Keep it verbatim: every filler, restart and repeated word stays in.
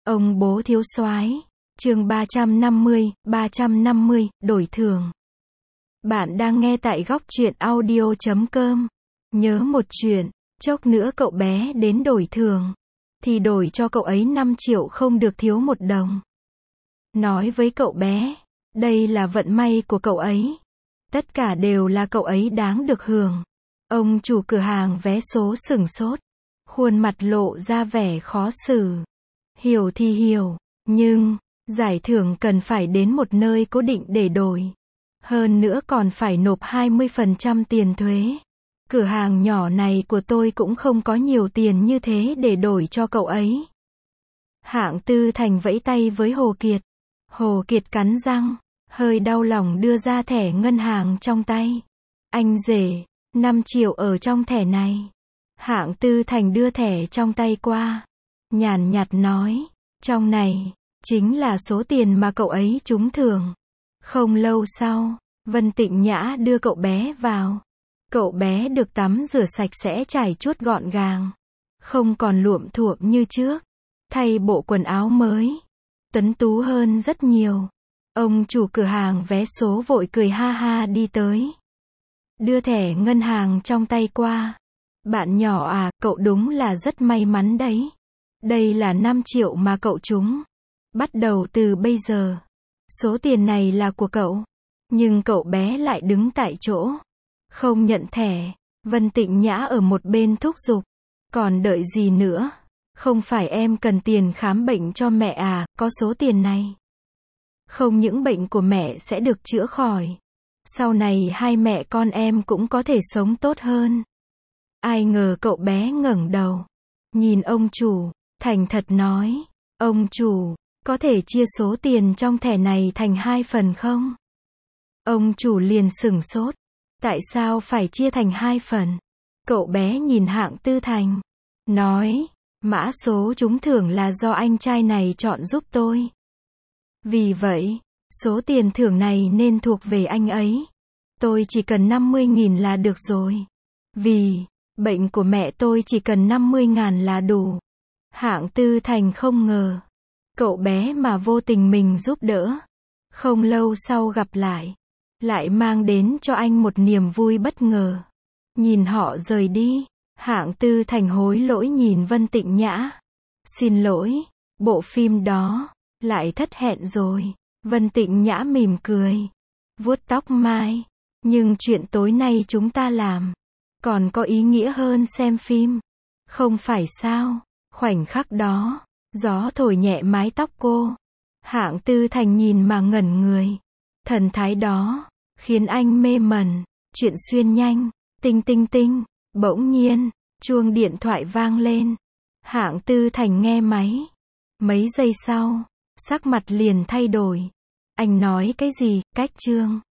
Ông bố thiếu soái. Chương ba trăm năm mươi, ba trăm năm mươi, đổi thường. Bạn đang nghe tại góc truyện audio chấm com. Nhớ một chuyện, chốc nữa cậu bé đến đổi thường, thì đổi cho cậu ấy năm triệu không được thiếu một đồng. Nói với cậu bé, đây là vận may của cậu ấy. Tất cả đều là cậu ấy đáng được hưởng. Ông chủ cửa hàng vé số sửng sốt, khuôn mặt lộ ra vẻ khó xử. Hiểu thì hiểu, nhưng giải thưởng cần phải đến một nơi cố định để đổi. Hơn nữa còn phải nộp hai mươi phần trăm tiền thuế. Cửa hàng nhỏ này của tôi cũng không có nhiều tiền như thế để đổi cho cậu ấy. Hạng Tư Thành vẫy tay với Hồ Kiệt. Hồ Kiệt cắn răng, hơi đau lòng đưa ra thẻ ngân hàng trong tay. Anh rể, năm triệu ở trong thẻ này. Hạng Tư Thành đưa thẻ trong tay qua, nhàn nhạt nói, trong này chính là số tiền mà cậu ấy trúng thưởng. Không lâu sau, Vân Tịnh Nhã đưa cậu bé vào. Cậu bé được tắm rửa sạch sẽ trải chuốt gọn gàng, không còn luộm thuộm như trước, thay bộ quần áo mới, tuấn tú hơn rất nhiều. Ông chủ cửa hàng vé số vội cười ha ha đi tới, đưa thẻ ngân hàng trong tay qua. Bạn nhỏ à, cậu đúng là rất may mắn đấy. Đây là năm triệu mà cậu trúng. Bắt đầu từ bây giờ, số tiền này là của cậu. Nhưng cậu bé lại đứng tại chỗ, không nhận thẻ. Vân Tịnh Nhã ở một bên thúc giục, còn đợi gì nữa? Không phải em cần tiền khám bệnh cho mẹ à, có số tiền này. Không những bệnh của mẹ sẽ được chữa khỏi, sau này hai mẹ con em cũng có thể sống tốt hơn. Ai ngờ cậu bé ngẩng đầu, nhìn ông chủ, thành thật nói, ông chủ, có thể chia số tiền trong thẻ này thành hai phần không? Ông chủ liền sửng sốt, tại sao phải chia thành hai phần? Cậu bé nhìn Hạng Tư Thành, nói, mã số trúng thưởng là do anh trai này chọn giúp tôi. Vì vậy, số tiền thưởng này nên thuộc về anh ấy. Tôi chỉ cần năm mươi nghìn là được rồi. Vì bệnh của mẹ tôi chỉ cần năm mươi ngàn là đủ. Hạng Tư Thành không ngờ, cậu bé mà vô tình mình giúp đỡ, không lâu sau gặp lại, lại mang đến cho anh một niềm vui bất ngờ. Nhìn họ rời đi, Hạng Tư Thành hối lỗi nhìn Vân Tịnh Nhã. Xin lỗi, bộ phim đó lại thất hẹn rồi. Vân Tịnh Nhã mỉm cười, vuốt tóc mai. Nhưng chuyện tối nay chúng ta làm còn có ý nghĩa hơn xem phim, không phải sao? Khoảnh khắc đó, gió thổi nhẹ mái tóc cô. Hạng Tư Thành nhìn mà ngẩn người. Thần thái đó khiến anh mê mẩn. Chuyện xuyên nhanh, tinh tinh tinh. Bỗng nhiên, chuông điện thoại vang lên. Hạng Tư Thành nghe máy. Mấy giây sau, sắc mặt liền thay đổi. Anh nói cái gì? Cách chương